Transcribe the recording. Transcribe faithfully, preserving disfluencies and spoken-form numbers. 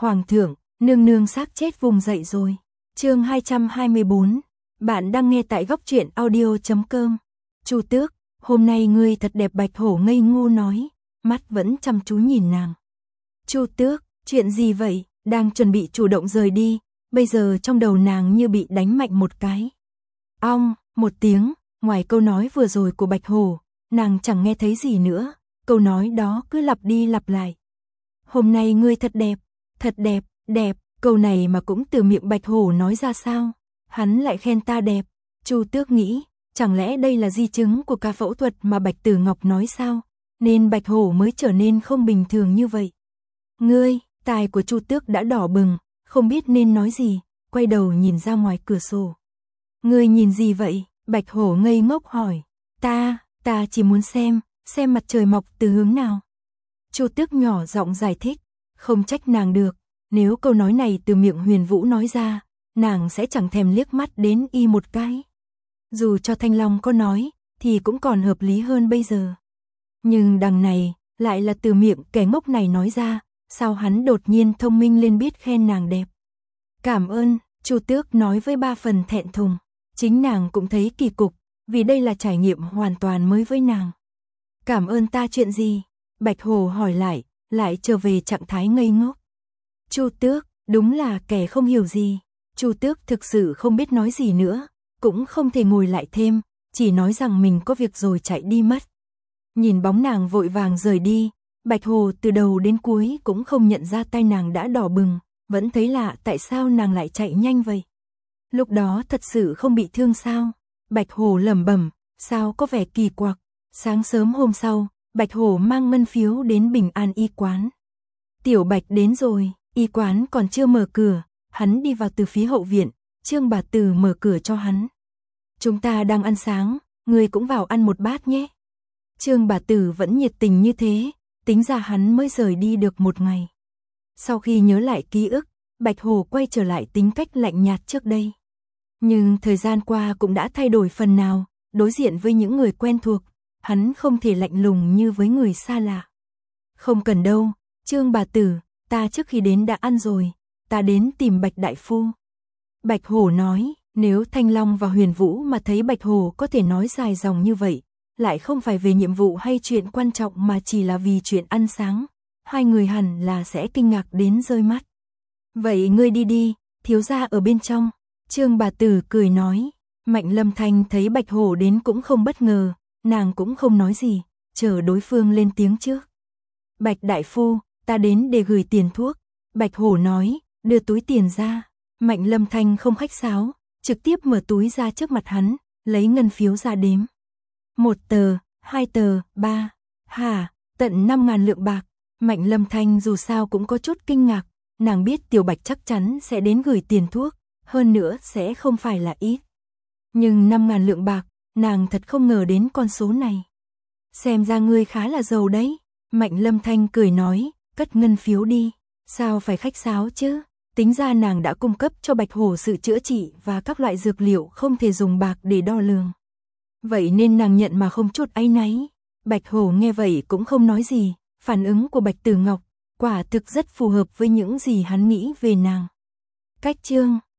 Hoàng thượng, nương nương xác chết vùng dậy rồi. Chương hai trăm hai mươi bốn. Bạn đang nghe tại góc truyện audio chấm com. Chu Tước, hôm nay ngươi thật đẹp. Bạch Hổ ngây ngu nói, mắt vẫn chăm chú nhìn nàng. Chu Tước, chuyện gì vậy? Đang chuẩn bị chủ động rời đi, bây giờ trong đầu nàng như bị đánh mạnh một cái. Ong, một tiếng, ngoài câu nói vừa rồi của Bạch Hổ, nàng chẳng nghe thấy gì nữa, câu nói đó cứ lặp đi lặp lại. Hôm nay ngươi thật đẹp, thật đẹp, đẹp, câu này mà cũng từ miệng Bạch Hổ nói ra sao? Hắn lại khen ta đẹp. Chu Tước nghĩ, chẳng lẽ đây là di chứng của ca phẫu thuật mà Bạch Tử Ngọc nói sao? Nên Bạch Hổ mới trở nên không bình thường như vậy. Ngươi, tai của Chu Tước đã đỏ bừng, không biết nên nói gì, quay đầu nhìn ra ngoài cửa sổ. Ngươi nhìn gì vậy? Bạch Hổ ngây ngốc hỏi. Ta, ta chỉ muốn xem, xem mặt trời mọc từ hướng nào. Chu Tước nhỏ giọng giải thích, không trách nàng được, nếu câu nói này từ miệng Huyền Vũ nói ra, nàng sẽ chẳng thèm liếc mắt đến y một cái. Dù cho Thanh Long có nói, thì cũng còn hợp lý hơn bây giờ. Nhưng đằng này, lại là từ miệng kẻ ngốc này nói ra, sao hắn đột nhiên thông minh lên biết khen nàng đẹp. Cảm ơn, Chu Tước nói với ba phần thẹn thùng, chính nàng cũng thấy kỳ cục, vì đây là trải nghiệm hoàn toàn mới với nàng. Cảm ơn ta chuyện gì? Bạch Hổ hỏi lại, lại trở về trạng thái ngây ngốc. Chu Tước, đúng là kẻ không hiểu gì. Chu Tước thực sự không biết nói gì nữa, cũng không thể ngồi lại thêm, chỉ nói rằng mình có việc rồi chạy đi mất. Nhìn bóng nàng vội vàng rời đi, Bạch Hổ từ đầu đến cuối cũng không nhận ra tay nàng đã đỏ bừng, vẫn thấy lạ tại sao nàng lại chạy nhanh vậy. Lúc đó thật sự không bị thương sao? Bạch Hổ lẩm bẩm, sao có vẻ kỳ quặc. Sáng sớm hôm sau, Bạch Hổ mang ngân phiếu đến Bình An y quán. Tiểu Bạch đến rồi, y quán còn chưa mở cửa, hắn đi vào từ phía hậu viện, Trương bà tử mở cửa cho hắn. Chúng ta đang ăn sáng, ngươi cũng vào ăn một bát nhé. Trương bà tử vẫn nhiệt tình như thế, tính ra hắn mới rời đi được một ngày. Sau khi nhớ lại ký ức, Bạch Hổ quay trở lại tính cách lạnh nhạt trước đây. Nhưng thời gian qua cũng đã thay đổi phần nào, đối diện với những người quen thuộc, hắn không thể lạnh lùng như với người xa lạ. Không cần đâu, Trương bà tử, ta trước khi đến đã ăn rồi, ta đến tìm Bạch đại phu. Bạch Hổ nói, nếu Thanh Long và Huyền Vũ mà thấy Bạch Hổ có thể nói dài dòng như vậy, lại không phải về nhiệm vụ hay chuyện quan trọng mà chỉ là vì chuyện ăn sáng, hai người hẳn là sẽ kinh ngạc đến rơi mắt. Vậy ngươi đi đi, thiếu gia ở bên trong. Trương bà tử cười nói. Mạnh Lâm Thanh thấy Bạch Hổ đến cũng không bất ngờ, nàng cũng không nói gì, chờ đối phương lên tiếng trước. Bạch đại phu, ta đến để gửi tiền thuốc. Bạch Hổ nói, đưa túi tiền ra. Mạnh Lâm Thanh không khách sáo, trực tiếp mở túi ra trước mặt hắn, lấy ngân phiếu ra đếm. Một tờ, hai tờ, ba, hả, tận năm ngàn lượng bạc. Mạnh Lâm Thanh dù sao cũng có chút kinh ngạc, nàng biết Tiểu Bạch chắc chắn sẽ đến gửi tiền thuốc, hơn nữa sẽ không phải là ít. Nhưng năm ngàn lượng bạc, nàng thật không ngờ đến con số này. Xem ra ngươi khá là giàu đấy. Mạnh Lâm Thanh cười nói, cất ngân phiếu đi. Sao phải khách sáo chứ? Tính ra nàng đã cung cấp cho Bạch Hổ sự chữa trị và các loại dược liệu không thể dùng bạc để đo lường. Vậy nên nàng nhận mà không chút áy náy. Bạch Hổ nghe vậy cũng không nói gì, phản ứng của Bạch Tử Ngọc quả thực rất phù hợp với những gì hắn nghĩ về nàng. Cách chương